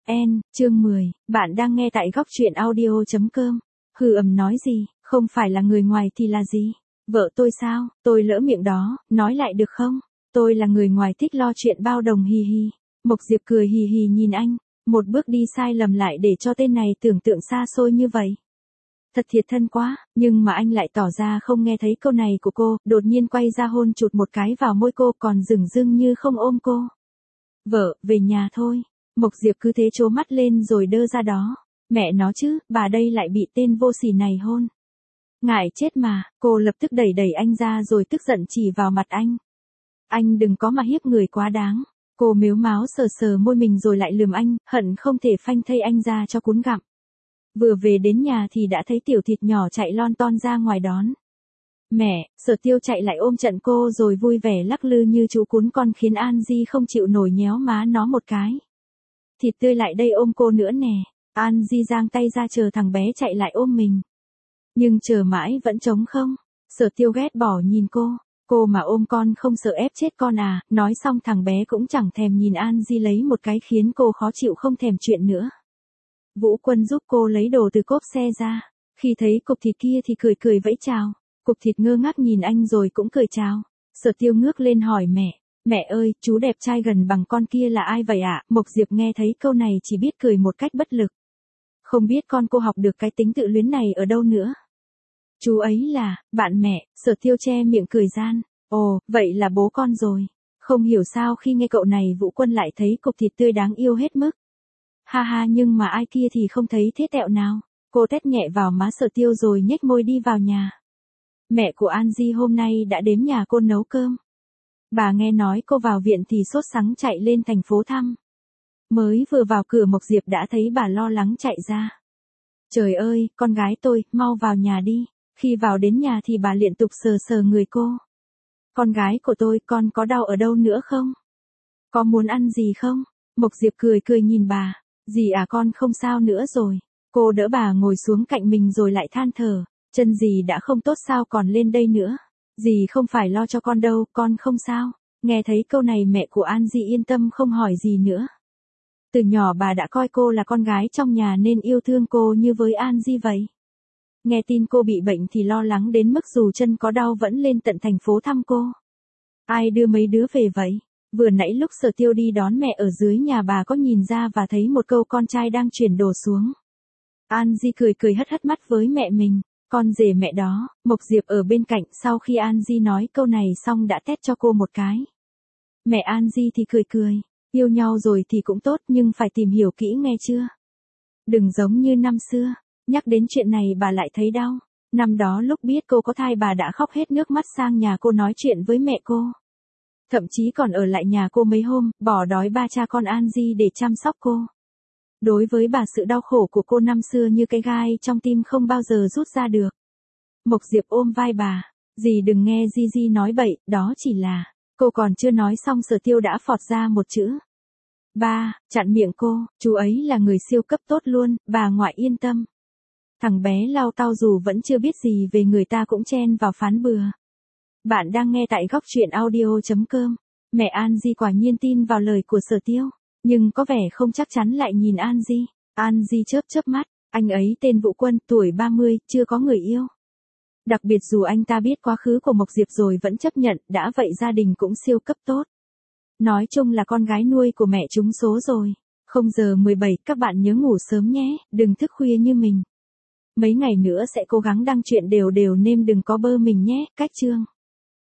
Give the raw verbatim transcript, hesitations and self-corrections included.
N, chương mười, bạn đang nghe tại góc truyện audio.com. Hừ ầm nói gì, không phải là người ngoài thì là gì? Vợ tôi sao, tôi lỡ miệng đó, nói lại được không? Tôi là người ngoài thích lo chuyện bao đồng hì hì. Mộc Diệp cười hì hì nhìn anh, một bước đi sai lầm lại để cho tên này tưởng tượng xa xôi như vậy. Thật thiệt thân quá, nhưng mà anh lại tỏ ra không nghe thấy câu này của cô, đột nhiên quay ra hôn chụt một cái vào môi cô còn dửng dưng như không ôm cô. Vợ, về nhà thôi. Mộc Diệp cứ thế trố mắt lên rồi đơ ra đó. Mẹ nó chứ, bà đây lại bị tên vô sỉ này hôn. Ngại chết mà, cô lập tức đẩy đẩy anh ra rồi tức giận chỉ vào mặt anh. Anh đừng có mà hiếp người quá đáng. Cô mếu máo sờ sờ môi mình rồi lại lườm anh, hận không thể phanh thây anh ra cho cuốn gặm. Vừa về đến nhà thì đã thấy tiểu thịt nhỏ chạy lon ton ra ngoài đón. Mẹ, Sở Tiêu chạy lại ôm trận cô rồi vui vẻ lắc lư như chú cún con khiến An Di không chịu nổi nhéo má nó một cái. Thịt tươi lại đây ôm cô nữa nè. An Di giang tay ra chờ thằng bé chạy lại ôm mình. Nhưng chờ mãi vẫn trống không. Sở Tiêu ghét bỏ nhìn cô. Cô mà ôm con không sợ ép chết con à. Nói xong thằng bé cũng chẳng thèm nhìn An Di lấy một cái khiến cô khó chịu không thèm chuyện nữa. Vũ Quân giúp cô lấy đồ từ cốp xe ra. Khi thấy cục thịt kia thì cười cười vẫy chào. Cục thịt ngơ ngác nhìn anh rồi cũng cười chào. Sở Tiêu ngước lên hỏi mẹ. Mẹ ơi, chú đẹp trai gần bằng con kia là ai vậy ạ? À? Mộc Diệp nghe thấy câu này chỉ biết cười một cách bất lực. Không biết con cô học được cái tính tự luyến này ở đâu nữa. Chú ấy là, bạn mẹ. Sở Tiêu che miệng cười gian. Ồ, vậy là bố con rồi. Không hiểu sao khi nghe cậu này Vũ Quân lại thấy cục thịt tươi đáng yêu hết mức. Ha ha, nhưng mà ai kia thì không thấy thế tẹo nào. Cô tét nhẹ vào má Sở Tiêu rồi nhếch môi đi vào nhà. Mẹ của An Di hôm nay đã đến nhà cô nấu cơm. Bà nghe nói cô vào viện thì sốt sắng chạy lên thành phố thăm. Mới vừa vào cửa Mộc Diệp đã thấy bà lo lắng chạy ra. Trời ơi, con gái tôi, mau vào nhà đi. Khi vào đến nhà thì bà liên tục sờ sờ người cô. Con gái của tôi, con có đau ở đâu nữa không? Có muốn ăn gì không? Mộc Diệp cười cười nhìn bà. Dì à, con không sao nữa rồi. Cô đỡ bà ngồi xuống cạnh mình rồi lại than thở. Chân dì đã không tốt sao còn lên đây nữa. Dì không phải lo cho con đâu, con không sao. Nghe thấy câu này mẹ của An Di yên tâm không hỏi gì nữa. Từ nhỏ bà đã coi cô là con gái trong nhà nên yêu thương cô như với An Di vậy. Nghe tin cô bị bệnh thì lo lắng đến mức dù chân có đau vẫn lên tận thành phố thăm cô. Ai đưa mấy đứa về vậy? Vừa nãy lúc Sở Tiêu đi đón mẹ ở dưới nhà bà có nhìn ra và thấy một câu con trai đang chuyển đồ xuống. An Di cười cười hất hất mắt với mẹ mình. Con rể mẹ đó. Mộc Diệp ở bên cạnh sau khi An Di nói câu này xong đã tét cho cô một cái. Mẹ An Di thì cười cười. Yêu nhau rồi thì cũng tốt nhưng phải tìm hiểu kỹ nghe chưa? Đừng giống như năm xưa. Nhắc đến chuyện này bà lại thấy đau. Năm đó lúc biết cô có thai bà đã khóc hết nước mắt sang nhà cô nói chuyện với mẹ cô. Thậm chí còn ở lại nhà cô mấy hôm, bỏ đói ba cha con An Di để chăm sóc cô. Đối với bà sự đau khổ của cô năm xưa như cái gai trong tim không bao giờ rút ra được. Mộc Diệp ôm vai bà. Dì đừng nghe Di Di nói bậy, đó chỉ là. Cô còn chưa nói xong Sở Tiêu đã phọt ra một chữ. Ba, chặn miệng cô, chú ấy là người siêu cấp tốt luôn, bà ngoại yên tâm. Thằng bé lau tao dù vẫn chưa biết gì về người ta cũng chen vào phán bừa. Bạn đang nghe tại góc truyện audio.com. Mẹ An Di quả nhiên tin vào lời của Sở Tiêu. Nhưng có vẻ không chắc chắn lại nhìn An Di. An Di chớp chớp mắt. Anh ấy tên Vũ Quân, tuổi ba mươi, chưa có người yêu. Đặc biệt dù anh ta biết quá khứ của Mộc Diệp rồi vẫn chấp nhận, đã vậy gia đình cũng siêu cấp tốt. Nói chung là con gái nuôi của mẹ trúng số rồi. Không giờ mười bảy, các bạn nhớ ngủ sớm nhé, đừng thức khuya như mình. Mấy ngày nữa sẽ cố gắng đăng chuyện đều đều nên đừng có bơ mình nhé, cách chương.